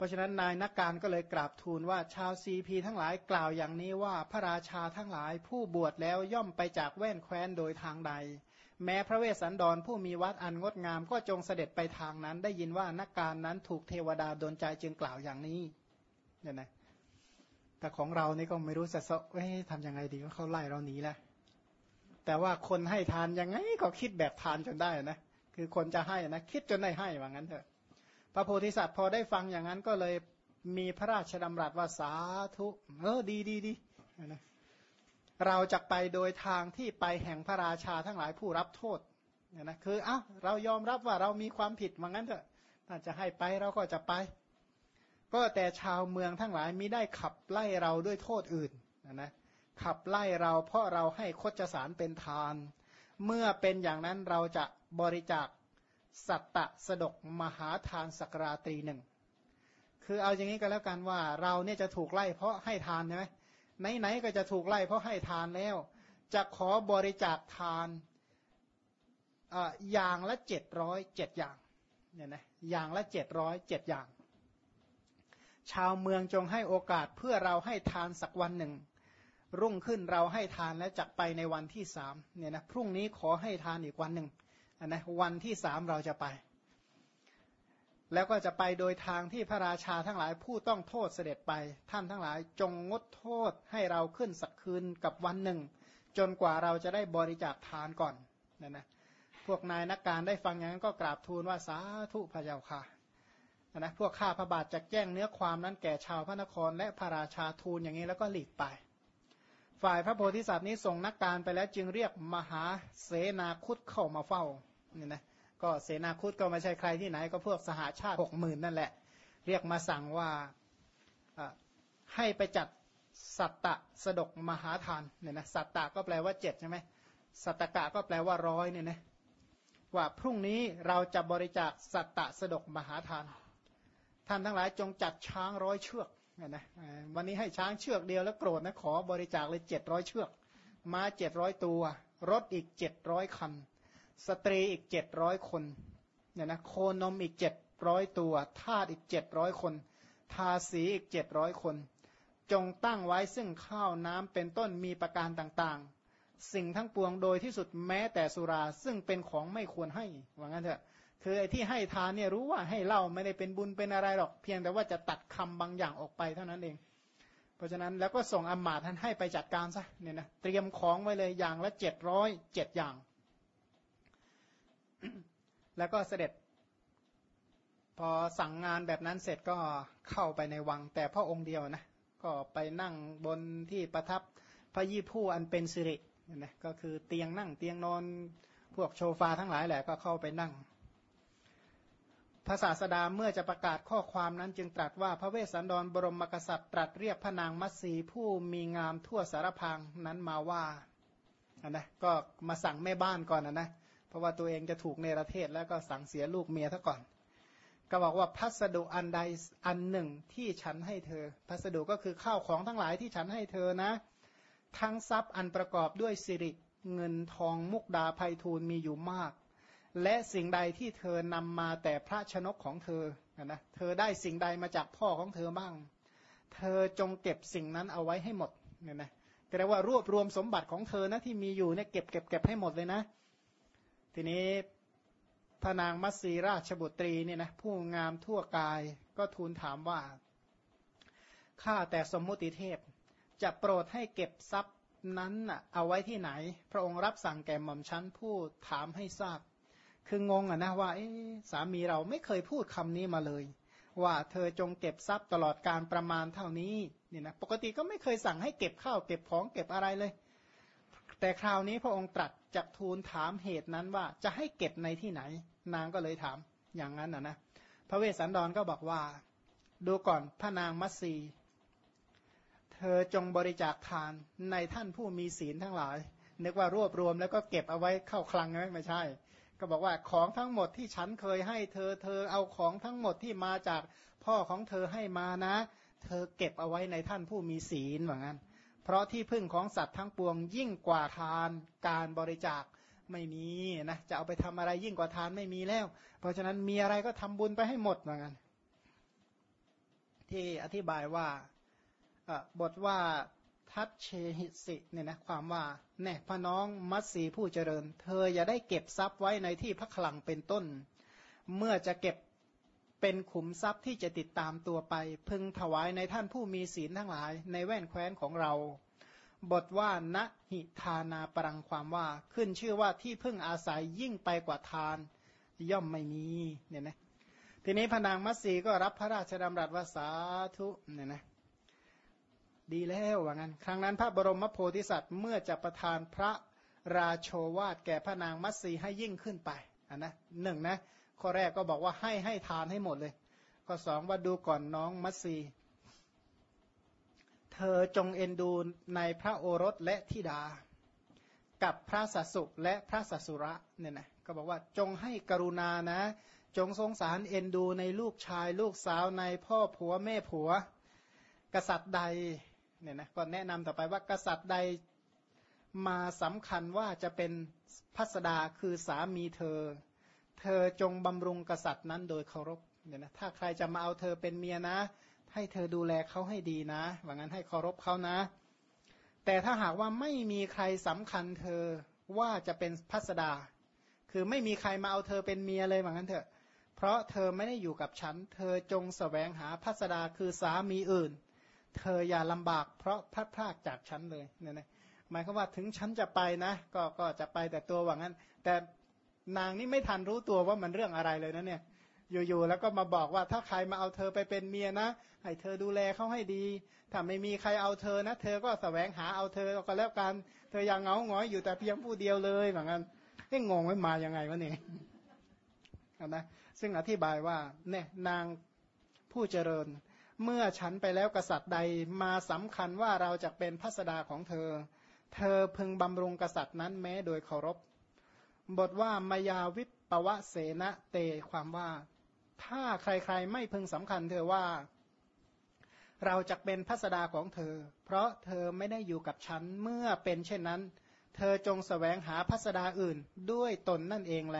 ราะฉะนั้นนายนักการก็เลยกราบทูลว่าชาวซีพีทั้งหลายกล่าวอย่างนี้ว่าพระราชาทั้งหลายผู้บวชแล้วย่อมไปจากแว่นแคว้นโดยทางใดแม้พระเวสสันดรผู้มีวัดอันงดงามก็จงเสด็จไปทางนั้นได้ยินว่านักการนั้นถูกเทวดาดลใจจึงกล่าวอย่างนี้เนี่ยนะแต่ของเรานี่ก็ไม่รู้จะทำยังไงดีว่าเขาไล่เราหนีแล้วแต่ว่าคนให้ทานยังไงก็คิดแบบทานจนได้นะคือคนจะให้นะคิดจนได้ให้ว่างั้นเถอะพระโพธิสัตว์พอได้ฟังอย่างนั้นก็เลยมีพระราชดำรัสว่าสาธุดีนะเราจะไปโดยทางที่ไปแห่งพระราชาทั้งหลายผู้รับโทษเนี่ยนะคือเรายอมรับว่าเรามีความผิดว่างั้นเถอะถ้าจะให้ไปเราก็จะไปก็แต่ชาวเมืองทั้งหลายมิได้ขับไล่เราด้วยโทษอื่นนะขับไล่เราเพราะเราให้คชสารเป็นทานเมื่อเป็นอย่างนั้นเราจะบริจาคสัตตะสดกมหาทานสักราตรีหนึ่งคือเอาอย่างนี้ก็แล้วกันว่าเราเนี่ยจะถูกไล่เพราะให้ทานใช่ไหมไหนๆก็จะถูกไล่เพราะให้ทานแล้วจะขอบริจาคทานอย่างละ707อย่างเนี่ยนะอย่างละ707อย่างชาวเมืองจงให้โอกาสเพื่อเราให้ทานสักวันหนึ่งรุ่งขึ้นเราให้ทานแล้วจักไปในวันที่3เนี่ยนะพรุ่งนี้ขอให้ทานอีกวันหนึ่งนะวันที่3เราจะไปแล้วก็จะไปโดยทางที่พระราชาทั้งหลายผู้ต้องโทษเสด็จไปท่านทั้งหลายจงงดโทษให้เราขึ้นสักคืนกับวันหนึ่งจนกว่าเราจะได้บริจาคทานก่อนนะพวกนายนักการได้ฟังอย่างนั้นก็กราบทูลว่าสาธุพระเจ้าค่ะนะพวกข้าพระบาทจะแจ้งเนื้อความนั้นแก่ชาวพระนครและพระราชาทูลอย่างนี้แล้วก็หลีกไปฝ่ายพระโพธิสัตว์นี้ส่งนักการไปแล้วจึงเรียกมหาเสนาคุตเข้ามาเฝ้าเนี่ยนะก็เสนาคุตก็ไม่ใช่ใครที่ไหนก็พวกสหชาติ 60,000 นั่นแหละเรียกมาสั่งว่าให้ไปจัดสัตตะสดกมหาทานเนี่ยนะสัตตะก็แปลว่า7ใช่ไหมสัตตกะก็แปลว่า100เนี่ยนะว่าพรุ่งนี้เราจะบริจาคสัตตะสดกมหาทานท่านทั้งหลายจงจัดช้าง100 เชือกนะวันนี้ให้ช้างเชือกเดียวแล้วโกรธนะขอบริจาคเลย700 เชือกม้า700 ตัวรถอีก700 คันสตรีอีก700 คนเนี่ยนะโคนมอีก700 ตัวทาสอีก700 คนทาสีอีก700 คนจงตั้งไว้ซึ่งข้าวน้ำเป็นต้นมีประการต่างๆสิ่งทั้งปวงโดยที่สุดแม้แต่สุราซึ่งเป็นของไม่ควรให้ว่างั้นเถอะคือไอ้ที่ให้ทานเนี่ยรู้ว่าให้เหล้าไม่ได้เป็นบุญเป็นอะไรหรอกเพียงแต่ว่าจะตัดคำบางอย่างออกไปเท่านั้นเองเพราะฉะนั้นแล้วก็ส่งอำมาตย์ท่านให้ไปจัดการซะเนี่ยนะเตรียมของไว้เลยอย่างละ707 อย่างแล้วก็เสด็จพอสั่งงานแบบนั้นเสร็จก็เข้าไปในวังแต่พระองค์เดียวนะก็ไปนั่งบนที่ประทับพระยี่ผู้อันเป็นสิรินะก็คือเตียงนั่งเตียงนอนพวกโชฟาทั้งหลายแหละก็เข้าไปนั่งพระศาสดาเมื่อจะประกาศข้อความนั้นจึงตรัสว่าพระเวสสันดรบรมกษัตริย์ตรัสเรียกพระนางมัตสีผู้มีงามทั่วสารพังนั้นมาว่านะก็มาสั่งแม่บ้านก่อนนะเพราะว่าตัวเองจะถูกเนรเทศแล้วก็สั่งเสียลูกเมียซะก่อนก็บอกว่าพัสดุอันใดอันหนึ่งที่ฉันให้เธอพัสดุก็คือข้าวของทั้งหลายที่ฉันให้เธอนะทั้งทรัพย์อันประกอบด้วยสิริเงินทองมุกดาไพฑูรย์มีอยู่มากและสิ่งใดที่เธอนำมาแต่พระชนกของเธอนะเธอได้สิ่งใดมาจากพ่อของเธอบ้างเธอจงเก็บสิ่งนั้นเอาไว้ให้หมดเนี่ยนะก็เรียกว่ารวบรวมสมบัติของเธอนะที่มีอยู่เนี่ยเก็บให้หมดเลยนะทีนี้พระนางมัตสีราชบุตรีเนี่ยนะผู้งามทั่วกายก็ทูลถามว่าข้าแต่สมมุติเทพจะโปรดให้เก็บทรัพย์นั้นเอาไว้ที่ไหนพระองค์รับสั่งแก่หม่อมชั้นผู้ถามให้ทราบคืองงนะว่าสามีเราไม่เคยพูดคำนี้มาเลยว่าเธอจงเก็บทรัพย์ตลอดการประมาณเท่านี้นี่นะปกติก็ไม่เคยสั่งให้เก็บข้าวเก็บของเก็บอะไรเลยแต่คราวนี้พระองค์ตรัสจักทูลถามเหตุนั้นว่าจะให้เก็บในที่ไหนนางก็เลยถามอย่างนั้นนะพระเวสสันดรก็บอกว่าดูก่อนพระนางมัตสีเธอจงบริจาคทานในท่านผู้มีศีลทั้งหลายนึกว่ารวบรวมแล้วก็เก็บเอาไว้เข้าคลังไม่ใช่ก็บอกว่าของทั้งหมดที่ฉันเคยให้เธอเอาของทั้งหมดที่มาจากพ่อของเธอให้มานะเธอเก็บเอาไว้ในท่านผู้มีศีลว่างั้นเพราะที่พึ่งของสัตว์ทั้งปวงยิ่งกว่าทานการบริจาคไม่มีนะจะเอาไปทำอะไรยิ่งกว่าทานไม่มีแล้วเพราะฉะนั้นมีอะไรก็ทำบุญไปให้หมดว่างั้นที่อธิบายว่าบทว่าทัตเชหิสิเนี่ยนะความว่าแน่พระน้องมัตสีผู้เจริญเธออย่าได้เก็บทรัพย์ไว้ในที่พระคลังเป็นต้นเมื่อจะเก็บเป็นขุมทรัพย์ที่จะติดตามตัวไปพึงถวายในท่านผู้มีศีลทั้งหลายในแว่นแคว้นของเราบทว่านะหิทานาปรังความว่าขึ้นชื่อว่าที่พึ่งอาศัยยิ่งไปกว่าทานย่อมไม่มีเนี่ยนะทีนี้พระนางมัตสีก็รับพระราชดำรัสว่าสาธุเนี่ยนะดีแล้วว่างั้นครั้งนั้นพระบรมโพธิสัตว์เมื่อจะประทานพระราโชวาทแก่พระนางมัตสีให้ยิ่งขึ้นไปนะหนึ่งนะข้อแรกก็บอกว่าให้ทานให้หมดเลยข้อสองว่าดูก่อนน้องมัตสีเธอจงเอ็นดูในพระโอรสและธิดากับพระสัสสุและพระสัสสุระเนี่ยนะก็บอกว่าจงให้กรุณานะจงสงสารเอ็นดูในลูกชายลูกสาวในพ่อผัวแม่ผัวกษัตริย์ใดเนี่ยนะก็แนะนำต่อไปว่ากษัตริย์ใดมาสำคัญว่าจะเป็นพัสดาคือสามีเธอจงบำรุงกษัตริย์นั้นโดยเคารพเนี่ยนะถ้าใครจะมาเอาเธอเป็นเมียนะให้เธอดูแลเขาให้ดีนะว่างั้นให้เคารพเขานะแต่ถ้าหากว่าไม่มีใครสำคัญเธอว่าจะเป็นพัสดาคือไม่มีใครมาเอาเธอเป็นเมียเลยว่างั้นเถอะเพราะเธอไม่ได้อยู่กับฉันเธอจงแสวงหาพัสดาคือสามีอื่นเธออย่าลำบากเพราะพลัดพรากจากฉันเลยเนี่ยนะหมายความว่าถึงฉันจะไปนะก็จะไปแต่ตัวว่างั้นแต่นางนี่ไม่ทันรู้ตัวว่ามันเรื่องอะไรเลยนะเนี่ยอยู่ๆแล้วก็มาบอกว่าถ้าใครมาเอาเธอไปเป็นเมียนะให้เธอดูแลเขาให้ดีถ้าไม่มีใครเอาเธอนะเธอก็แสวงหาเอาเธอก็แล้วกันเธอยังเหงาหงอยอยู่แต่เพียงผู้เดียวเลยว่างั้นงงไว้มายังไงวะเนี่ยนะซึ่งอธิบายว่าเนี่ยนางผู้เจริญเมื่อฉันไปแล้วกษัตริย์ใดมาสำคัญว่าเราจะเป็นพัสดาของเธอพึงบำรุงกษัตริย์นั้นแม้โดยเคารพบทว่ามายาวิปปวะเสนะเตความว่าถ้าใครๆไม่พึงสำคัญเธอว่าเราจะเป็นพัสดาของเธอเพราะเธอไม่ได้อยู่กับฉันเมื่อเป็นเช่นนั้นเธอจงแสวงหาพัสดาอื่นด้วยตนนั่นเองแล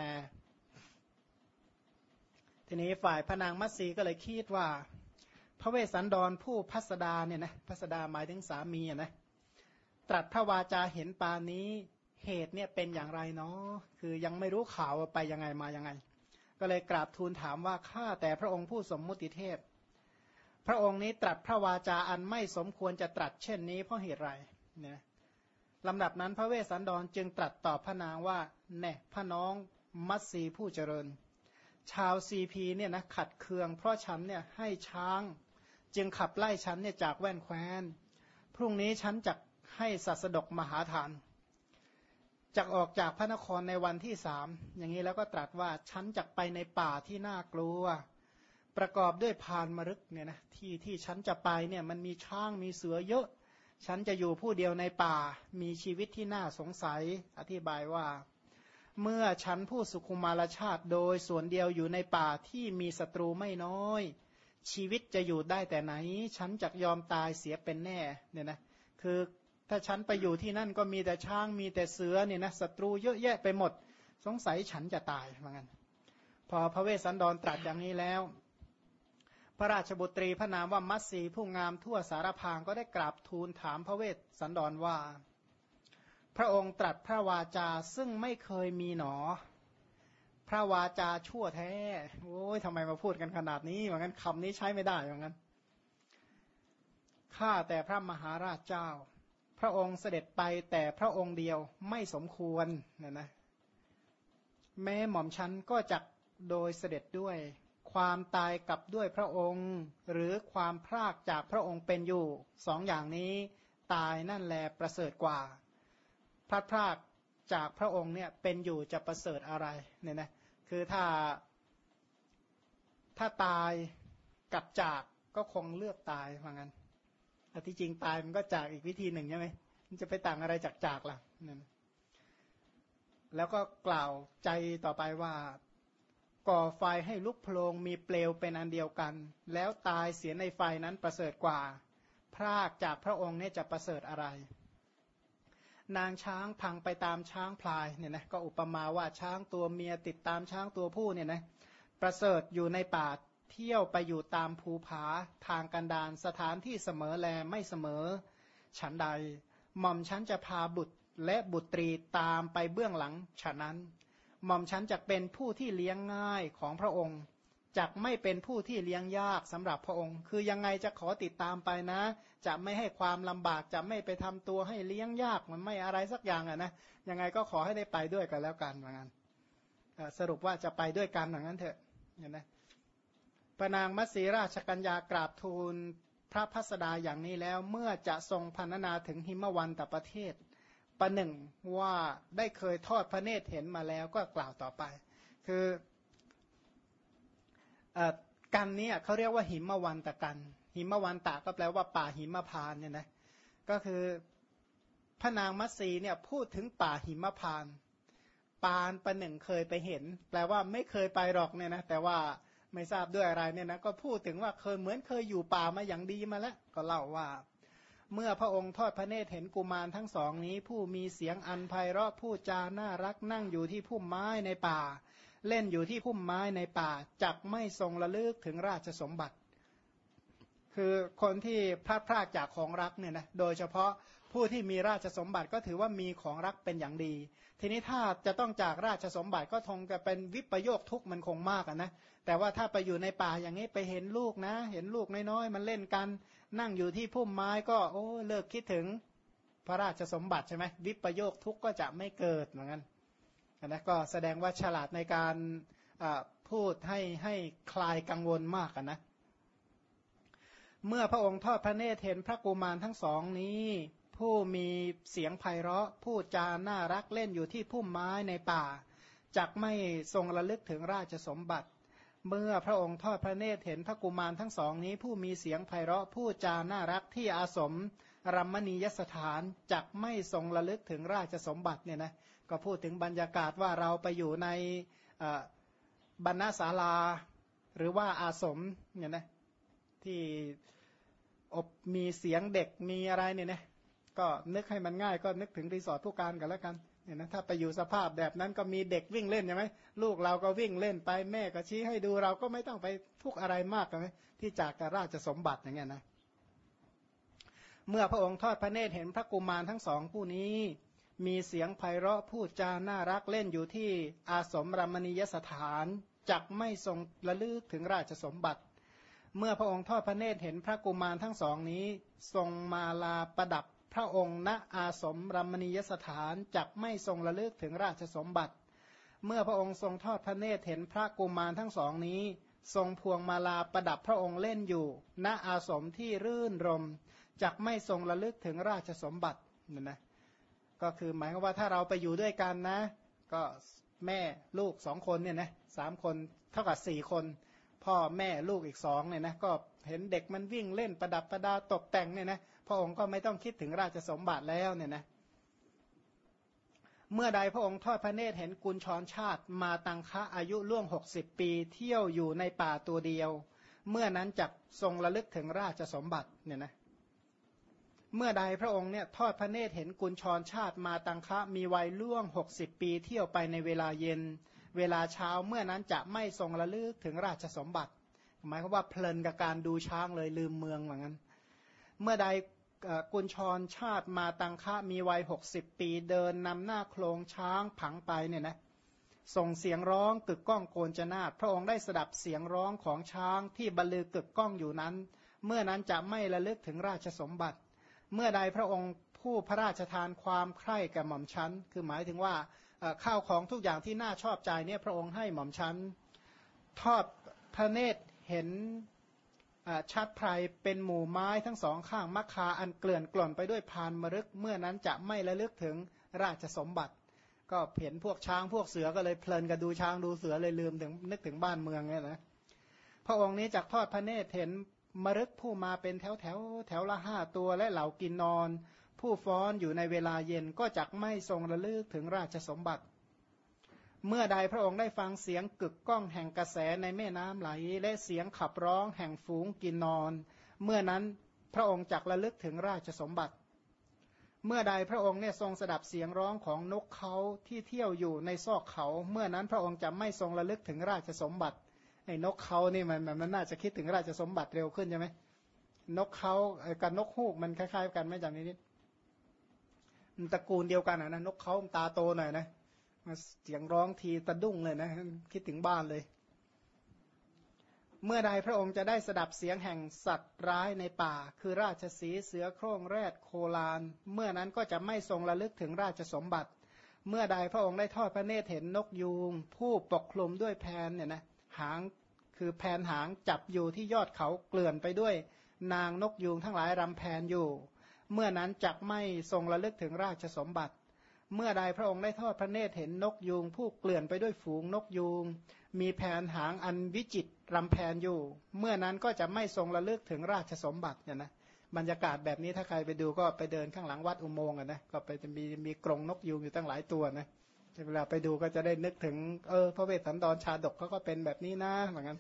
ทีนี้ฝ่ายพระนางมัตสีก็เลยคิดว่าพระเวสสันดรผู้พัสดาเนี่ยนะพัสดาหมายถึงสามีนะตรัสพระวาจาเห็นปานนี้เหตุเนี่ยเป็นอย่างไรเนาะคือยังไม่รู้ข่าวไปยังไงมายังไงก็เลยกราบทูลถามว่าข้าแต่พระองค์ผู้สมมุติเทพพระองค์นี้ตรัสพระวาจาอันไม่สมควรจะตรัสเช่นนี้เพราะเหตุไรเนี่ยลำดับนั้นพระเวสสันดรจึงตรัสตอบพระนางว่าแน่พระน้องมัตสีผู้เจริญชาวซีพีเนี่ยนะขัดเคืองเพราะฉันเนี่ยให้ช้างจึงขับไล่ฉันเนี่ยจากแว่นแคว้นพรุ่งนี้ฉันจะให้สัสดกมหาทานจักออกจากพระนครในวันที่3อย่างนี้แล้วก็ตรัสว่าฉันจักไปในป่าที่น่ากลัวประกอบด้วยพานมฤกเนี่ยนะที่ฉันจะไปเนี่ยมันมีช้างมีเสือเยอะฉันจะอยู่ผู้เดียวในป่ามีชีวิตที่น่าสงสัยอธิบายว่าเมื่อฉันผู้สุขุมารชาติโดยส่วนเดียวอยู่ในป่าที่มีศัตรูไม่น้อยชีวิตจะอยู่ได้แต่ไหนฉันจักยอมตายเสียเป็นแน่เนี่ยนะคือถ้าฉันไปอยู่ที่นั่นก็มีแต่ช้างมีแต่เสือเนี่ยนะศัตรูเยอะแยะไปหมดสงสัยฉันจะตายเหมือนกันพอพระเวสสันดรตรัสอย่างนี้แล้วพระราชบุตรีพระนามว่ามัตสีผู้งามทั่วสารพางก็ได้กราบทูลถามพระเวสสันดรว่าพระองค์ตรัสพระวาจาซึ่งไม่เคยมีหนอพระวาจาชั่วแท้โอ้ยทำไมมาพูดกันขนาดนี้เหมือนกันคำนี้ใช้ไม่ได้เหมือนกันข้าแต่พระมหาราชเจ้าพระองค์เสด็จไปแต่พระองค์เดียวไม่สมควรนะแม้หม่อมฉันก็จักโดยเสด็จด้วยความตายกับด้วยพระองค์หรือความพรากจากพระองค์เป็นอยู่สองอย่างนี้ตายนั่นแลประเสริฐกว่าพลัดพรากจากพระองค์เนี่ยเป็นอยู่จะประเสริฐอะไรเนี่ยนะคือถ้าตายกับจากก็คงเลือกตายว่างั้นแต่ที่จริงตายมันก็จากอีกวิธีหนึ่งใช่ไหมมันจะไปต่างอะไรจากล่ะนั่นแล้วก็กล่าวใจต่อไปว่าก่อไฟให้ลุกโพลงมีเปลวเป็นอันเดียวกันแล้วตายเสียในไฟนั้นประเสริฐกว่าพรากจากพระองค์เนี่ยจะประเสริฐอะไรนางช้างพังไปตามช้างพลายเนี่ยนะก็อุปมาว่าช้างตัวเมียติดตามช้างตัวผู้เนี่ยนะประเสริฐอยู่ในป่าเที่ยวไปอยู่ตามภูผาทางกันดารสถานที่เสมอแลไม่เสมอฉันใดหม่อมฉันจะพาบุตรและบุตรีตามไปเบื้องหลังฉะนั้นหม่อมฉันจะเป็นผู้ที่เลี้ยงง่ายของพระองค์จักไม่เป็นผู้ที่เลี้ยงยากสำหรับพระองค์คือยังไงจะขอติดตามไปนะจะไม่ให้ความลำบากจะไม่ไปทำตัวให้เลี้ยงยากมันไม่อะไรสักอย่างนะยังไงก็ขอให้ได้ไปด้วยกันแล้วกันว่างั้นสรุปว่าจะไปด้วยกันอย่างนั้นเถอะเห็นไหมพระนางมัตสีราชกัญญากราบทูลพระพัสดาอย่างนี้แล้วเมื่อจะทรงพรรณนาถึงหิมวันตประเทศประหนึ่งว่าได้เคยทอดพระเนตรเห็นมาแล้วก็กล่าวต่อไปคือกันนี้เขาเรียกว่าหิมวันตะกันหิมวันตะก็แปลว่าป่าหิมพานต์เนี่ยนะก็คือพระนางมัตสีเนี่ยพูดถึงป่าหิมพานต์ปานประหนึ่งเคยไปเห็นแปลว่าไม่เคยไปหรอกเนี่ยนะแต่ว่าไม่ทราบด้วยอะไรเนี่ยนะก็พูดถึงว่าเคยเหมือนเคยอยู่ป่ามาอย่างดีมาแล้วก็เล่าว่าเมื่อพระองค์ทอดพระเนตรเห็นกุมารทั้งสองนี้ผู้มีเสียงอันไพเราะพูดจาน่ารักนั่งอยู่ที่พุ่มไม้ในป่าเล่นอยู่ที่พุ่มไม้ในป่าจักไม่ทรงระลึกถึงราชสมบัติคือคนที่พลาดพลาดจากของรักเนี่ยนะโดยเฉพาะผู้ที่มีราชสมบัติก็ถือว่ามีของรักเป็นอย่างดีทีนี้ถ้าจะต้องจากราชสมบัติก็คงจะเป็นวิปโยคทุกข์มันคงมากนะแต่ว่าถ้าไปอยู่ในป่าอย่างนี้ไปเห็นลูกนะเห็นลูกน้อยๆมันเล่นกันนั่งอยู่ที่พุ่มไม้ก็โอ้เลิกคิดถึงพระราชสมบัติใช่ไหมวิปโยคทุกข์ก็จะไม่เกิดเหมือนกันนะก็แสดงว่าฉลาดในการพูดให้คลายกังวลมากนะเมื่อพระองค์ทอดพระเนตรเห็นพระกุมารทั้งสองนี้ผู้มีเสียงไพเราะพูดจาน่ารักเล่นอยู่ที่พุ่มไม้ในป่าจักไม่ทรงระลึกถึงราชสมบัติเมื่อพระองค์ทอดพระเนตรเห็นพระกุมารทั้งสองนี้ผู้มีเสียงไพเราะพูดจาน่ารักที่อาสมรัมมณียสถานจักไม่ทรงระลึกถึงราชสมบัติเนี่ยนะก็พูดถึงบรรยากาศว่าเราไปอยู่ในบรรณศาลาหรือว่าอาสมเนี่ยนะที่อบมีเสียงเด็กมีอะไรเนี่ยนะก็นึกให้มันง่ายก็นึกถึงรีสอร์ทผู้การกันแล้วกันเนี่ยนะถ้าไปอยู่สภาพแบบนั้นก็มีเด็กวิ่งเล่นใช่ไหมลูกเราก็วิ่งเล่นไปแม่ก็ชี้ให้ดูเราก็ไม่ต้องไปทุกข์อะไรมากใช่ไหมที่จากกับราชสมบัติอย่างเงี้ยนะเมื่อพระองค์ทอดพระเนตรเห็นพระกุมารทั้งสองผู้นี้มีเสียงไพเราะพูดจาน่ารักเล่นอยู่ที่อาสมรัมมณียสถานจักไม่ทรงระลึกถึงราชสมบัติเมื่อพระองค์ทอดพระเนตรเห็นพระกุมารทั้งสองนี้ทรงมาลาประดับพระองค์ณอาสมรัมมณียสถานจักไม่ทรงระลึกถึงราชสมบัติเมื่อพระองค์ทรงทอดพระเนตรเห็นพระกุมารทั้งสองนี้ทรงพวงมาลาประดับพระองค์เล่นอยู่ณอาสมที่รื่นรมจักไม่ทรงระลึกถึงราชสมบัตินั่นนะก็คือหมายความว่าถ้าเราไปอยู่ด้วยกันนะก็แม่ลูก2 คนเนี่ยนะ3 คนเท่ากับ4 คนพ่อแม่ลูกอีก2เนี่ยนะก็เห็นเด็กมันวิ่งเล่นประดับประดาตกแต่งเนี่ยนะพระองค์ก็ไม่ต้องคิดถึงราชสมบัติแล้วเนี่ยนะเมื่อใดพระองค์ทอดพระเนตรเห็นกุญชรชาติมาตังคะอายุล่วง60 ปีเที่ยวอยู่ในป่าตัวเดียวเมื่อนั้นจักทรงระลึกถึงราชสมบัติเนี่ยนะเมื่อใดพระองค์เนี่ยทอดพระเนตรเห็นกุญชรชาติมาตังคะมีวัยล่วง60 ปีเที่ยวไปในเวลาเย็นเวลาเช้าเมื่อนั้นจะไม่ทรงระลึกถึงราชสมบัติหมายความว่าเพลินกับการดูช้างเลยลืมเมืองเหมือนกันเมื่อใดกุญชรชาติมาตังคะมีวัย60 ปีเดินนำหน้าโคลงช้างผังไปเนี่ยนะส่งเสียงร้องกึกก้องโกนจนาถพระองค์ได้สดับเสียงร้องของช้างที่บรรลือกึกก้องอยู่นั้นเมื่อนั้นจะไม่ระลึกถึงราชสมบัติเมื่อใดพระองค์ผู้พระราชทานความใคร่แก่หม่อมชั้นคือหมายถึงว่าข้าวของทุกอย่างที่น่าชอบใจเนี่ยพระองค์ให้หม่อมชั้นทอดพระเนตรเห็นชัดไพรเป็นหมู่ไม้ทั้งสองข้างมัคคาอันเกลื่อนกล่อนไปด้วยพานมฤกเมื่อนั้นจะไม่ระลึกถึงราชสมบัติก็เห็นพวกช้างพวกเสือก็เลยเพลินกับดูช้างดูเสือเลยลืมถึงนึกถึงบ้านเมืองเนี่ยนะพระองค์นี้จักทอดพระเนตรเห็นมฤกผู้มาเป็นแถวละ5 ตัวและเหล่ากินนอนผู้ฟ้อนอยู่ในเวลาเย็นก็จักไม่ทรงระลึกถึงราชสมบัติเมื่อใดพระองค์ได้ฟังเสียงกึกก้องแห่งกระแสในแม่น้ำไหลและเสียงขับร้องแห่งฝูงกินนอนเมื่อนั้นพระองค์จักระลึกถึงราชสมบัติเมื่อใดพระองค์เนี่ยทรงสดับเสียงร้องของนกเขาที่เที่ยวอยู่ในซอกเขาเมื่อนั้นพระองค์จะไม่ทรงระลึกถึงราชสมบัติไอ้นกเขานี่มันน่าจะคิดถึงราชสมบัติเร็วขึ้นใช่ไหมนกเขากับนกฮูกมันคล้ายๆกันไหมจำนิดมันตระกูลเดียวกันนะนกเขาตาโตหน่อยนะมาเสียงร้องทีตะดุ้งเลยนะคิดถึงบ้านเลยเมื่อใดพระองค์จะได้สดับเสียงแห่งสัตว์ร้ายในป่าคือราชสีห์เสือโคร่งแรดโคลานเมื่อนั้นก็จะไม่ทรงระลึกถึงราชสมบัติเมื่อใดพระองค์ได้ทอดพระเนตรเห็นนกยูงผู้ปกคลุมด้วยแผนเนี่ยนะหางคือแผนหางจับอยู่ที่ยอดเขาเกลื่อนไปด้วยนางนกยูงทั้งหลายรำแผนอยู่เมื่อนั้นจักไม่ทรงระลึกถึงราชสมบัติเมื่อใดพระองค์ได้ทอดพระเนตรเห็นนกยูงผู้เกลื่อนไปด้วยฝูงนกยูงมีแผนหางอันวิจิตรรำแผนอยู่เมื่อนั้นก็จะไม่ทรงระลึกถึงราชสมบัติเนี่ยนะบรรยากาศแบบนี้ถ้าใครไปดูก็ไปเดินข้างหลังวัดอุโมงค์นะก็ไปจะมีกรงนกยูงอยู่ตั้งหลายตัวนะเวลาไปดูก็จะได้นึกถึงพระเวสสันดรชาดกเขาก็เป็นแบบนี้นะเหมือนกัน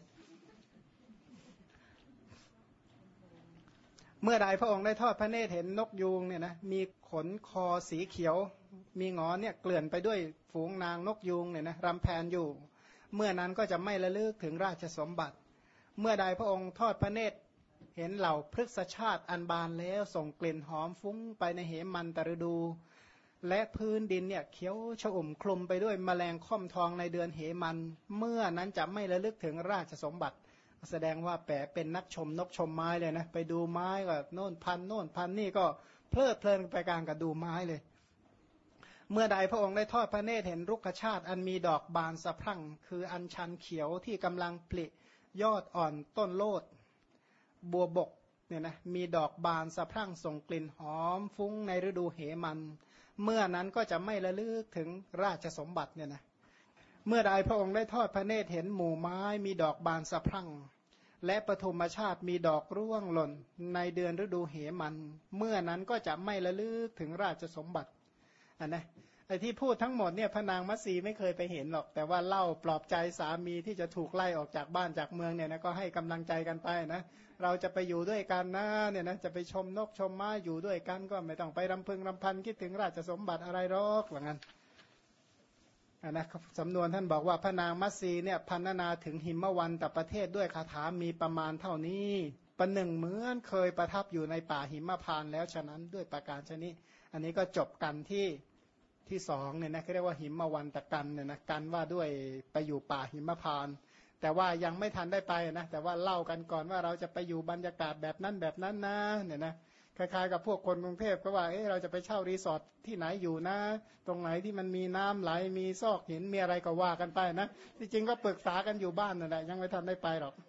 เมื่อใดพระองค์ได้ทอดพระเนตรเห็นนกยูงเนี่ยนะมีขนคอสีเขียวมีงอนเนี่ยเกลื่อนไปด้วยฝูงนางนกยูงเนี่ยนะรำแพนอยู่เมื่อนั้นก็จะไม่ระลึกถึงราชสมบัติเมื่อใดพระองค์ทอดพระเนตรเห็นเหล่าพฤกษชาติอันบานแล้วส่งกลิ่นหอมฟุ้งไปในเหมันตฤดูและพื้นดินเนี่ยเขียวชอุ่มคลุมไปด้วยแมลงค่อมทองในเดือนเหมันเมื่อนั้นจะไม่ระลึกถึงราชสมบัติแสดงว่าแปะเป็นนักชมนกชมไม้เลยนะไปดูไม้ก็โน่นพันโน่นพันนี่ก็เพลิดเพลินไปการกับดูไม้เลยเมื่อใดพระองค์ได้ทอดพระเนตรเห็นรุกขชาติอันมีดอกบานสะพรั่งคืออัญชันเขียวที่กำลังผลิยอดอ่อนต้นโลดบัวบกเนี่ยนะมีดอกบานสะพรั่งส่งกลิ่นหอมฟุ้งในฤดูเหมันเมื่อนั้นก็จะไม่ระลึกถึงราชสมบัติเนี่ยนะเมื่อใดพระองค์ได้ทอดพระเนตรเห็นหมู่ไม้มีดอกบานสะพรั่งและปฐมชาติมีดอกร่วงหล่นในเดือนฤดูเหมันเมื่อนั้นก็จะไม่ระลึกถึงราชสมบัตินะไอ้ที่พูดทั้งหมดเนี่ยพระนางมัตสีไม่เคยไปเห็นหรอกแต่ว่าเล่าปลอบใจสามีที่จะถูกไล่ออกจากบ้านจากเมืองเนี่ยนะก็ให้กำลังใจกันไปนะเราจะไปอยู่ด้วยกันนะเนี่ยนะจะไปชมนกชมไม้อยู่ด้วยกันก็ไม่ต้องไปรำพึงรำพันคิดถึงราชสมบัติอะไรหรอกว่างั้นนะสำนวนท่านบอกว่าพระนางมัตสีเนี่ยพรรณนาถึงหิมวันตประเทศด้วยคาถามีประมาณเท่านี้ประหนึ่งเหมือนเคยประทับอยู่ในป่าหิมพานต์แล้วฉะนั้นด้วยประการชนิดอันนี้ก็จบกันที่สองเนี่ยนะเขาเรียกว่าหิมวันตะกันเนี่ยนะกันว่าด้วยไปอยู่ป่าหิมพานต์แต่ว่ายังไม่ทันได้ไปนะแต่ว่าเล่ากันก่อนว่าเราจะไปอยู่บรรยากาศแบบนั้นแบบนั้นนะเนี่ยนะคล้ายๆกับพวกคนกรุงเทพก็ว่าเราจะไปเช่ารีสอร์ทที่ไหนอยู่นะตรงไหนที่มันมีน้ำไหลมีซอกหินมีอะไรก็ว่ากันไปนะที่จริงก็ปรึกษากันอยู่บ้านนั่นแหละยังไม่ทันได้ไปหรอก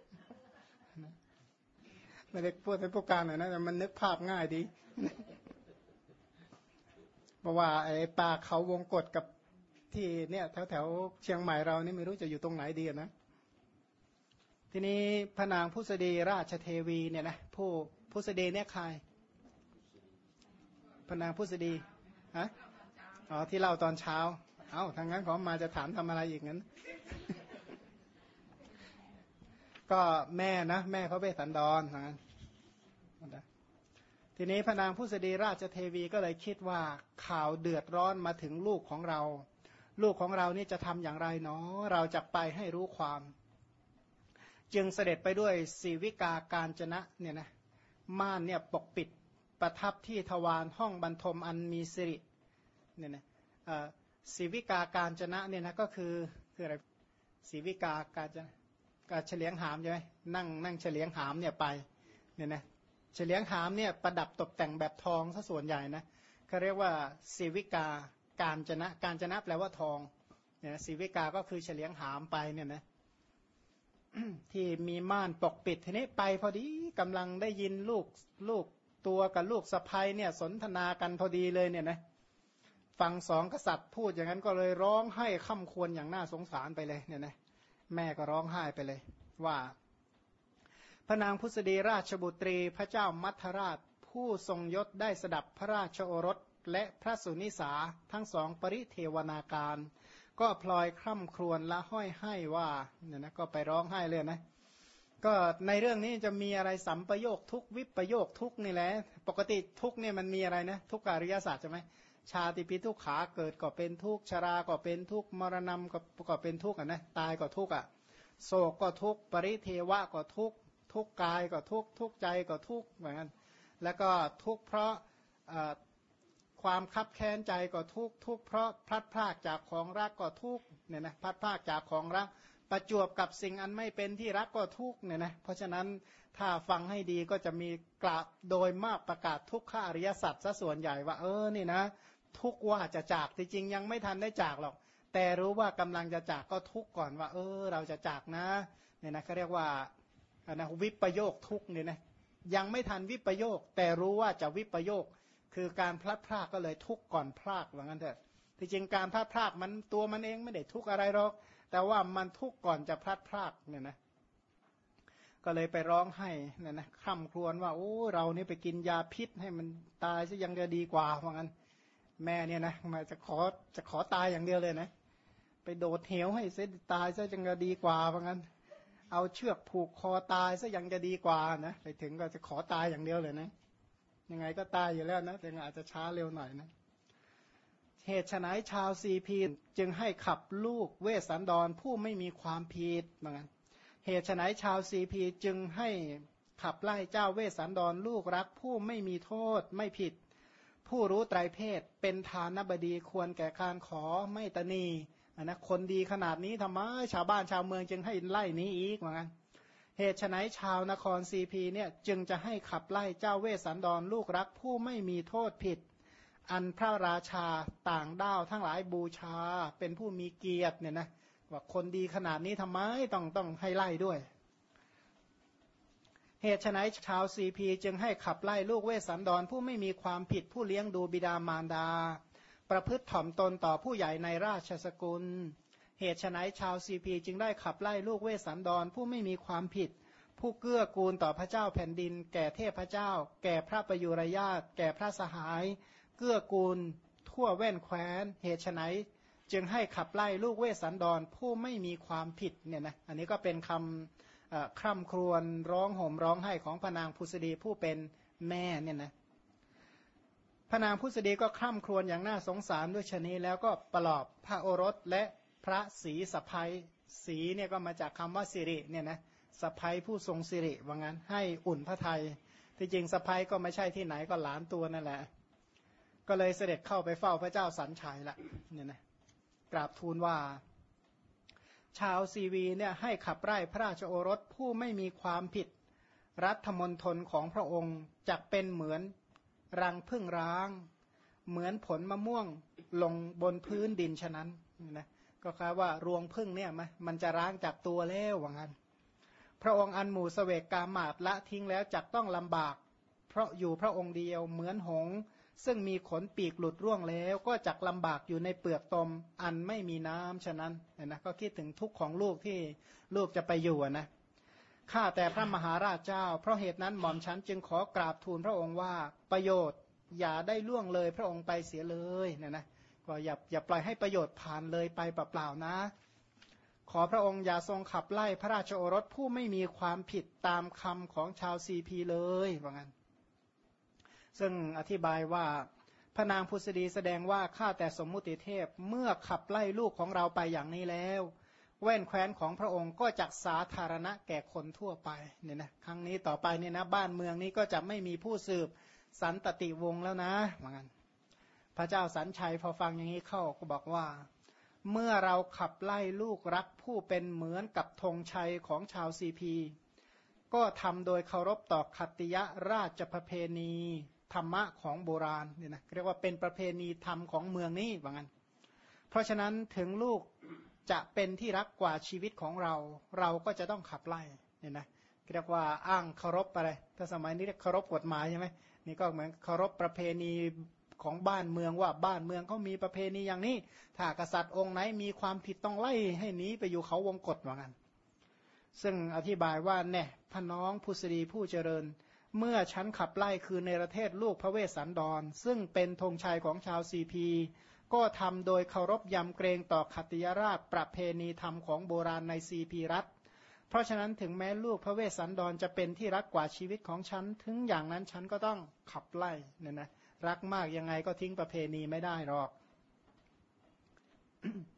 ไม่ได้พูดเป็นผู้การหน่อยนะแต่มันนึกภาพง่ายดีเพราะว่าไอ้ป่าเขาวงกฏกับที่เนี่ยแถวเชียงใหม่เรานี่ไม่รู้จะอยู่ตรงไหนดีนะทีนี้พระนางพุษดีราชเทวีเนี่ยนะผู้พุษดีเนี่ยใครพระนางพุษดีฮะอ๋อที่เล่าตอนเช้าเอ้าทางนั้นขอมาจะถามทำอะไรอีกงั้น ก็แม่นะแม่พระเวสสันดรนะทีนี้พระนางพุษดีราชเทวีก็เลยคิดว่าข่าวเดือดร้อนมาถึงลูกของเราลูกของเรานี่จะทำอย่างไรเนาะเราจะไปให้รู้ความจึงเสด็จไปด้วยสีวิกาการจนะเนี่ยนะม่านเนี่ยปกปิดประทับที่ทวารห้องบรรทมอันมีสิริเนี่ยนะสีวิกาการจนะเนี่ยนะก็คืออะไรสีวิกาการจนะการเฉลียงหามใช่ไหมนั่งเฉลียงหามเนี่ยไปเนี่ยนะเฉลียงหามเนี่ยประดับตกแต่งแบบทองซะส่วนใหญ่นะเขาเรียกว่าสีวิกาการจนะการจนะแปลว่าทองเนี่ยสีวิกาก็คือเฉลียงหามไปเนี่ยนะ ที่มีม่านปกปิดทีนี้ไปพอดีกำลังได้ยินลูกตัวกับลูกสะใภ้เนี่ยสนทนากันพอดีเลยเนี่ยนะฟังสองกษัตริย์พูดอย่างนั้นก็เลยร้องไห้ค่ำควรอย่างน่าสงสารไปเลยเนี่ยนะแม่ก็ร้องไห้ไปเลยว่าพระนางพุษดีราชบุตรีพระเจ้ามัทธราชผู้ทรงยศได้สดับพระราชโอรสและพระสุนิสาทั้งสองปริเทวนาการก็พลอยคร่ำครวญและห้อยให้ว่าเนี่ยนะก็ไปร้องไห้เลยนะก็ในเรื่องนี้จะมีอะไรสัมปโยคทุกวิปโยคทุกนี่แหละปกติทุกเนี่ยมันมีอะไรนะทุกอริยศาสตร์ใช่ไหมชาติปิทุกขาเกิดก็เป็นทุกชราก็เป็นทุกมรณะก็เป็นทุกอ่ะนะตายก็ทุกอ่ะโศกก็ทุกข์ปริเทวะก็ทุกข์ทุกข์กายก็ทุกข์ทุกข์ใจก็ทุกข์เหมือนกันแล้วก็ทุกข์เพราะความคับแค้นใจก็ทุกข์ทุกข์เพราะพลัดพรากจากของรักก็ทุกข์เนี่ยนะพลัดพรากจากของรักประจวบกับสิ่งอันไม่เป็นที่รักก็ทุกข์เนี่ยนะเพราะฉะนั้นถ้าฟังให้ดีก็จะมีกล่าวโดยมากประกาศทุกขอริยสัจซะส่วนใหญ่ว่านี่นะทุกข์ว่าจะจากจริงๆยังไม่ทันได้จากหรอกแต่รู้ว่ากำลังจะจากก็ทุกข์ก่อนว่าเราจะจากนะเนี่ยนะเขาเรียกว่านะวิปโยคทุกข์เนี่ยนะยังไม่ทันวิปโยคแต่รู้ว่าจะวิปโยคคือการพลัดพรากก็เลยทุกข์ก่อนพรากว่างั้นเถอะที่จริงการพลัดพรากมันตัวมันเองไม่ได้ทุกข์อะไรหรอกแต่ว่ามันทุกข์ก่อนจะพลัดพรากเนี่ยนะก็เลยไปร้องให้เนี่ยนะคร่ำครวญว่าเรานี่ไปกินยาพิษให้มันตายซะยังจะดีกว่าว่างั้นแม่เนี่ยนะมาจะขอตายอย่างเดียวเลยนะไปโดดเหวให้เสียตายซะยังจะดีกว่าว่างั้นเอาเชือกผูกคอตายซะยังจะดีกว่านะไปถึงก็จะขอตายอย่างเดียวเลยนะยังไงก็ตายอยู่แล้วนะแต่อาจจะช้าเร็วหน่อยนะเหตุไฉนชาวซีพีจึงให้ขับลูกเวสสันดรผู้ไม่มีความผิดเหมือนกันเหตุไฉนชาวซีพีจึงให้ขับไล่เจ้าเวสสันดรลูกรักผู้ไม่มีโทษไม่ผิดผู้รู้ไตรเพศเป็นทานบดีควรแก่การขอไม่ตนีนะคนดีขนาดนี้ทำไมชาวบ้านชาวเมืองจึงให้ไล่นี้อีกเหมือนกันเหตุไฉนชาวนครซีพีเนี่ยจึงจะให้ขับไล่เจ้าเวสสันดรลูกรักผู้ไม่มีโทษผิดอันพระราชาต่างด้าวทั้งหลายบูชาเป็นผู้มีเกียรติเนี่ยนะว่าคนดีขนาดนี้ทำไมต้องให้ไล่ด้วยเหตุไฉนชาวซีพีจึงให้ขับไล่ลูกเวสสันดรผู้ไม่มีความผิดผู้เลี้ยงดูบิดามารดาประพฤติถ่อมตนต่อผู้ใหญ่ในราชสกุลเหตุไฉนชาวซีพีจึงได้ขับไล่ลูกเวสสันดรผู้ไม่มีความผิดผู้เกื้อกูลต่อพระเจ้าแผ่นดินแก่เทพเจ้าแก่พระประยุรญาติแก่พระสหายเกื้อกูลทั่วแว่นแคว้นเหตุไฉนจึงให้ขับไล่ลูกเวสสันดรผู้ไม่มีความผิดเนี่ยนะอันนี้ก็เป็นคำคร่ำครวญร้องห่มร้องไห้ของพระนางพุษดีผู้เป็นแม่เนี่ยนะพระนางพุษดีก็คร่ำครวญอย่างน่าสงสารด้วยชนี้แล้วก็ปลอบพระโอรสและพระศรีสะใภ้ศรีเนี่ยก็มาจากคำว่าสิริเนี่ยนะสะใภ้ผู้ทรงสิริว่างั้นให้อุ่นพระทัยที่จริงสะใภ้ก็ไม่ใช่ที่ไหนก็หลานตัวนั่นแหละก็เลยเสด็จเข้าไปเฝ้าพระเจ้าสันชัยละเนี่ยนะกราบทูลว่าชาวซีวีเนี่ยให้ขับไล่พระราชโอรสผู้ไม่มีความผิดรัฐมณฑลของพระองค์จักเป็นเหมือนรังผึ้งร้างเหมือนผลมะม่วงลงบนพื้นดินฉะนั้นนะก็คือว่ารวงผึ้งเนี่ยมันจะร้างจากตัวแล้วว่างั้นพระองค์อันหมู่เสวกกามาศละทิ้งแล้วจักต้องลำบากเพราะอยู่พระองค์เดียวเหมือนหงส์ซึ่งมีขนปีกหลุดร่วงแล้วก็จักลำบากอยู่ในเปลือกตมอันไม่มีน้ำฉะนั้นนะก็คิดถึงทุกข์ของลูกที่ลูกจะไปอยู่นะข้าแต่พระมหาราชเจ้าเพราะเหตุนั้นหม่อมฉันจึงขอกราบทูลพระองค์ว่าประโยชน์อย่าได้ล่วงเลยพระองค์ไปเสียเลยนะก็อย่าปล่อยให้ประโยชน์ผ่านเลยไปเปล่าๆนะขอพระองค์อย่าทรงขับไล่พระราชโอรสผู้ไม่มีความผิดตามคำของชาวซีพีเลยว่างั้นซึ่งอธิบายว่าพระนางพุษดีแสดงว่าข้าแต่สมมุติเทพเมื่อขับไล่ลูกของเราไปอย่างนี้แล้วแว่นแคว้นของพระองค์ก็จักสาธารณะแก่คนทั่วไปเนี่ยนะครั้งนี้ต่อไปเนี่ยนะบ้านเมืองนี้ก็จะไม่มีผู้สืบสันตติวงศ์แล้วนะว่างั้นพระเจ้าสันชัยพอฟังอย่างนี้เข้าก็บอกว่าเมื่อเราขับไล่ลูกรักผู้เป็นเหมือนกับธงชัยของชาวซีพีก็ทำโดยเคารพต่อขัตติยราชประเพณีธรรมะของโบราณเนี่ยนะเรียกว่าเป็นประเพณีธรรมของเมืองนี้ว่างั้นเพราะฉะนั้นถึงลูกจะเป็นที่รักกว่าชีวิตของเราเราก็จะต้องขับไล่เนี่ยนะเรียกว่าอ้างเคารพอะไรถ้าสมัยนี้เรียกเคารพกฎหมายใช่ไหมนี่ก็เหมือนเคารพประเพณีของบ้านเมืองว่าบ้านเมืองเขามีประเพณีอย่างนี้ถ้ากษัตริย์องค์ไหนมีความผิดต้องไล่ให้หนีไปอยู่เขาวงกฏว่างั้นซึ่งอธิบายว่าเนี่ยพน้องพุษดีผู้เจริญเมื่อฉันขับไล่คือในประเทศลูกพระเวสสันดรซึ่งเป็นธงชัยของชาวซีพีก็ทำโดยเคารพยำเกรงต่อขัตติยราชประเพณีธรรมของโบราณในซีพีรัฐเพราะฉะนั้นถึงแม้ลูกพระเวสสันดรจะเป็นที่รักกว่าชีวิตของฉันถึงอย่างนั้นฉันก็ต้องขับไล่เนี่ยนะรักมากยังไงก็ทิ้งประเพณีไม่ได้หรอก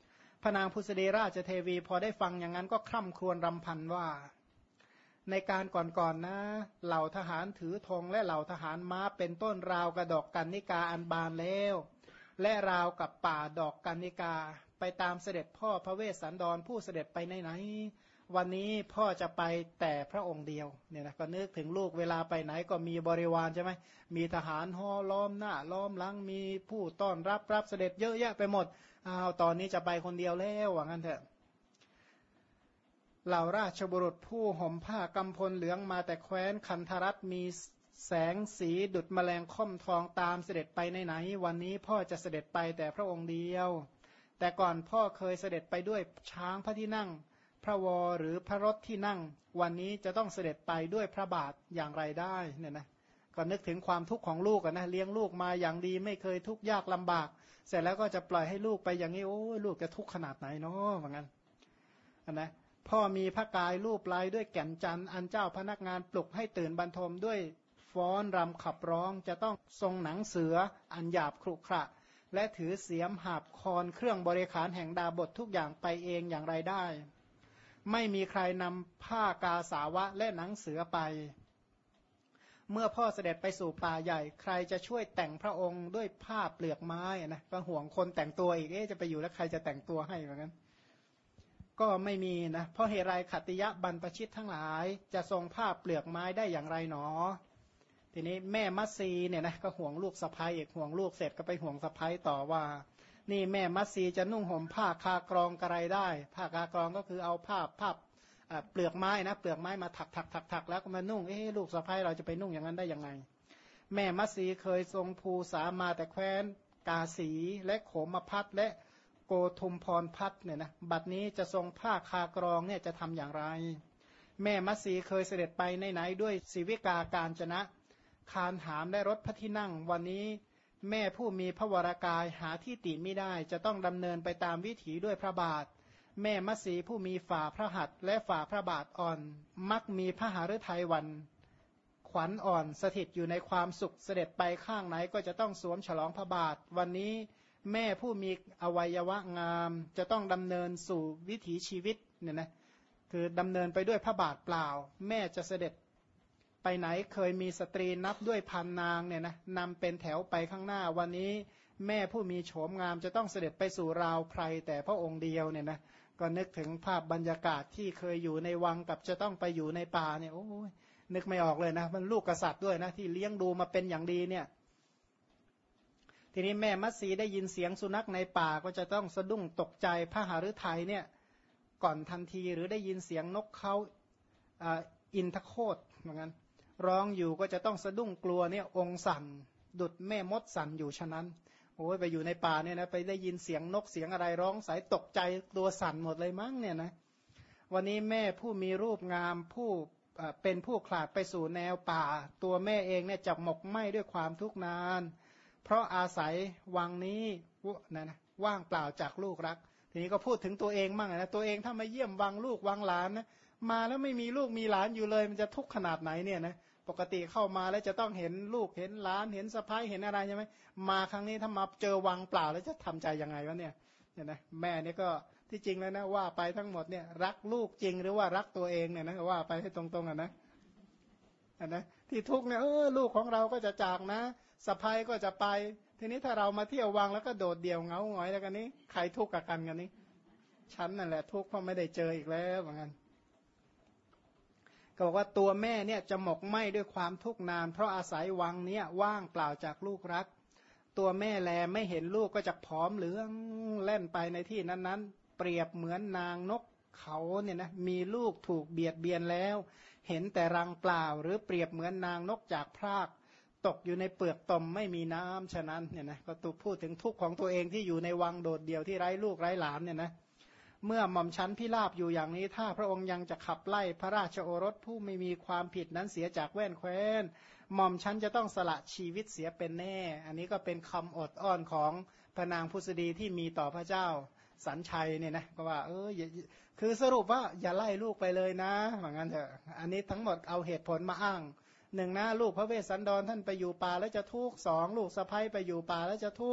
พระนางพุษดีราชเทวีพอได้ฟังอย่างนั้นก็คร่ำครวญรำพันว่าในการก่อนๆนะเหล่าทหารถือธงและเหล่าทหารม้าเป็นต้นราวกระดอกกันนิกาอันบานแล้วและราวกับป่าดอกกันนิกาไปตามเสด็จพ่อพระเวสสันดรผู้เสด็จไปไหนวันนี้พ่อจะไปแต่พระองค์เดียวเนี่ยนะก็นึกถึงลูกเวลาไปไหนก็มีบริวารใช่ไหมมีทหารห้อล้อมหน้าล้อมหลังมีผู้ต้อนรับเสด็จเยอะแยะไปหมดตอนนี้จะไปคนเดียวแล้วว่างั้นเถอะเหล่าราชบุรุษผู้ห่มผ้ากำพลเหลืองมาแต่แคว้นคันธรัตมีแสงสีดุจแมลงค่อมทองตามเสด็จไปไหนวันนี้พ่อจะเสด็จไปแต่พระองค์เดียวแต่ก่อนพ่อเคยเสด็จไปด้วยช้างพระที่นั่งพระวรหรือพระรถที่นั่งวันนี้จะต้องเสด็จไปด้วยพระบาทอย่างไรได้เนี่ยนะก็นึกถึงความทุกข์ของลูกนะเลี้ยงลูกมาอย่างดีไม่เคยทุกข์ยากลำบากเสร็จแล้วก็จะปล่อยให้ลูกไปอย่างนี้โอ้ลูกจะทุกข์ขนาดไหนเนาะว่างั้นนะพ่อมีพระกายรูปลายด้วยแก่นจันทร์อันเจ้าพนักงานปลุกให้ตื่นบรรทมด้วยฟ้อนรำขับร้องจะต้องทรงหนังเสืออันหยาบครุขระและถือเสียมหาบคอนเครื่องบริขารแห่งดาบททุกอย่างไปเองอย่างไรได้ไม่มีใครนำผ้ากาสาวะและหนังเสือไปเมื่อพ่อเสด็จไปสู่ป่าใหญ่ใครจะช่วยแต่งพระองค์ด้วยผ้าเปลือกไม้นะก็ห่วงคนแต่งตัวอีกจะไปอยู่แล้วใครจะแต่งตัวให้เหมือนกันก็ไม่มีนะเพราะเหตุไรขัตติยะบรรพชิตทั้งหลายจะทรงผ้าเปลือกไม้ได้อย่างไรหนอทีนี้แม่มัตสีเนี่ยนะก็ห่วงลูกสะใภ้อีกห่วงลูกเสร็จก็ไปห่วงสะใภ้ต่อว่านี่แม่มัตสีจะนุ่งห่มผ้าคากรองกระไรได้ผ้าคากรองก็คือเอาผ้าเปลือกไม้นะเปลือกไม้มาถักแล้วก็มานุ่งลูกสะใภ้เราจะไปนุ่งอย่างนั้นได้ยังไงแม่มัตสีเคยทรงภูษามาแต่แคว้นกาสีและโขมพัทและโกทุมพรพัทเนี่ยนะบัดนี้จะทรงผ้าคากรองเนี่ยจะทำอย่างไรแม่มัตสีเคยเสด็จไปไหนด้วยศิวิกาการจนะคานหามและรถพระที่นั่งวันนี้แม่ผู้มีพระวรากายหาที่ติไม่ได้จะต้องดำเนินไปตามวิถีด้วยพระบาทแม่มัตสีผู้มีฝ่าพระหัตถ์และฝ่าพระบาทอ่อนมักมีพระหฤทัยวันขวัญอ่อนสถิตอยู่ในความสุขเสด็จไปข้างไหนก็จะต้องสวมฉลองพระบาทวันนี้แม่ผู้มีอวัยวะงามจะต้องดำเนินสู่วิถีชีวิตเนี่ยนะคือดำเนินไปด้วยพระบาทเปล่าแม่จะเสด็จไปไหนเคยมีสตรีนับด้วยพันนางเนี่ยนะนำเป็นแถวไปข้างหน้าวันนี้แม่ผู้มีโฉมงามจะต้องเสด็จไปสู่ราวไพรแต่พระองค์เดียวเนี่ยนะก็นึกถึงภาพบรรยากาศที่เคยอยู่ในวังกับจะต้องไปอยู่ในป่าเนี่ยโอ้ยนึกไม่ออกเลยนะมันลูกกษัตริย์ด้วยนะที่เลี้ยงดูมาเป็นอย่างดีเนี่ยทีนี้แม่มัตสีได้ยินเสียงสุนัขในป่าก็จะต้องสะดุ้งตกใจพระหฤทัยเนี่ยก่อนทันทีหรือได้ยินเสียงนกเขาอินทโคตเหมือนกันร้องอยู่ก็จะต้องสะดุ้งกลัวเนี่ยองค์สั่นดุจแม่มดสั่นอยู่ฉะนั้นโอ้ยไปอยู่ในป่าเนี่ยนะไปได้ยินเสียงนกเสียงอะไรร้องสายตกใจตัวสั่นหมดเลยมั้งเนี่ยนะวันนี้แม่ผู้มีรูปงามผู้เป็นผู้ขลาดไปสู่แนวป่าตัวแม่เองเนี่ยจับหมกไหม้ด้วยความทุกข์นานเพราะอาศัยวังนี้นะว่างเปล่าจากลูกรักทีนี้ก็พูดถึงตัวเองมั่งนะตัวเองถ้ามาเยี่ยมวังลูกวังหลานนะมาแล้วไม่มีลูกมีหลานอยู่เลยมันจะทุกข์ขนาดไหนเนี่ยนะปกติเข้ามาแล้วจะต้องเห็นลูกเห็นหลานเห็นสะพ้ายเห็นอะไรใช่ไหมมาครั้งนี้ถ้ามาเจอวังเปล่าแล้วจะทำใจยังไงวะเนี่ยนะแม่เนี่ยก็ที่จริงแล้วนะว่าไปทั้งหมดเนี่ยรักลูกจริงหรือว่ารักตัวเองเนี่ยนะว่าไปให้ตรงๆนะนะที่ทุกข์เนี่ยลูกของเราก็จะจากนะสะพ้ายก็จะไปทีนี้ถ้าเรามาเที่ยววังแล้วก็โดดเดี่ยวเหงาหงอยแล้วกันนี้ใครทุกข์กับกันกันนี้ฉันนั่นแหละทุกข์เพราะไม่ได้เจออีกแล้วเหมือนกันก็บอกว่าตัวแม่เนี่ยจะหมกไหม้ด้วยความทุกข์นานเพราะอาศัยวังเนี่ยว่างเปล่าจากลูกรักตัวแม่แลไม่เห็นลูกก็จะผอมเหลืองเล่นไปในที่นั้นๆเปรียบเหมือนนางนกเขาเนี่ยนะมีลูกถูกเบียดเบียนแล้วเห็นแต่รังเปล่าหรือเปรียบเหมือนนางนกจากพรากตกอยู่ในเปลือกตมไม่มีน้ำฉะนั้นเนี่ยนะก็ตูพูดถึงทุกข์ของตัวเองที่อยู่ในวังโดดเดี่ยวที่ไร้ลูกไร้หลานเนี่ยนะเมื่อหม่อมชั้นพิราบอยู่อย่างนี้ถ้าพระองค์ยังจะขับไล่พระราชโอรสผู้ไม่มีความผิดนั้นเสียจากแว่นแคว้นหม่อมชั้นจะต้องสละชีวิตเสียเป็นแน่อันนี้ก็เป็นคำอดอ้อนของพระนางพุษดีที่มีต่อพระเจ้าสันชัยเนี่ยนะก็ว่าคือสรุปว่าอย่าไล่ลูกไปเลยนะเหมือนกันเถอะอันนี้ทั้งหมดเอาเหตุผลมาอ้างหนึ่งนะลูกพระเวสสันดรท่านไปอยู่ป่าแล้วจะทุกข์สองลูกสะใภ้ไปอยู่ป่าแล้วจะทุกข์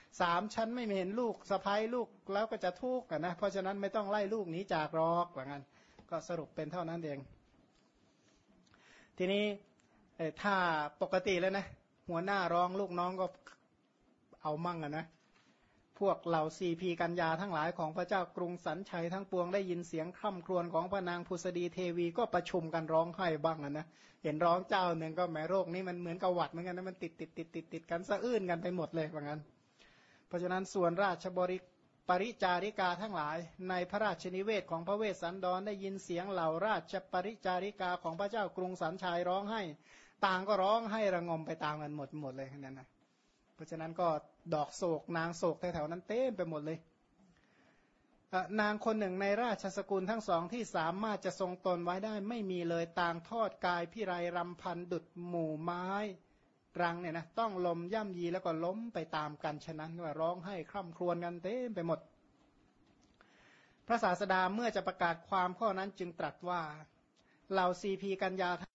3 ชั้นไม่เห็นลูกสะพ้ายลูกแล้วก็จะทุกข์นะเพราะฉะนั้นไม่ต้องไล่ลูกหนีจากรอกว่างั้นก็สรุปเป็นเท่านั้นเองทีนี้ถ้าปกติแล้วนะหัวหน้าร้องลูกน้องก็เอามั่งนะพวกเหล่าซีพีกัญญาทั้งหลายของพระเจ้ากรุงสันชัยทั้งปวงได้ยินเสียงคร่ำครวญของพระนางพุษดีเทวีก็ประชุมกันร้องไห้บ้างนะเห็นร้องเจ้าหนึ่งก็แหมโรคนี้มันเหมือนกับหวัดเหมือนกันนะมันติดกันสะอื้นกันไปหมดเลยว่างั้นเพราะฉะนั้นส่วนราชปริจาริกาทั้งหลายในพระราชนิเวศของพระเวสสันดรได้ยินเสียงเหล่าราชปริจาริกาของพระเจ้ากรุงสันชัยร้องไห้ต่างก็ร้องให้ระงมไปตามกันหมดเลยนั่นนะเพราะฉะนั้นก็ดอกโศกนางโศกแถวๆนั้นเต็มไปหมดเลยนางคนหนึ่งในราชสกุลทั้งสองที่สามารถจะทรงตนไว้ได้ไม่มีเลยต่างทอดกายพิไรรำพันดุดหมู่ไม้รังเนี่ยนะต้องลมย่ำยีแล้วก็ล้มไปตามกันฉะนั้นว่าร้องให้คร่ำครวญกันเต็มไปหมดพระศาสดาเมื่อจะประกาศความข้อนั้นจึงตรัสว่าเหล่าซีพีกัญญา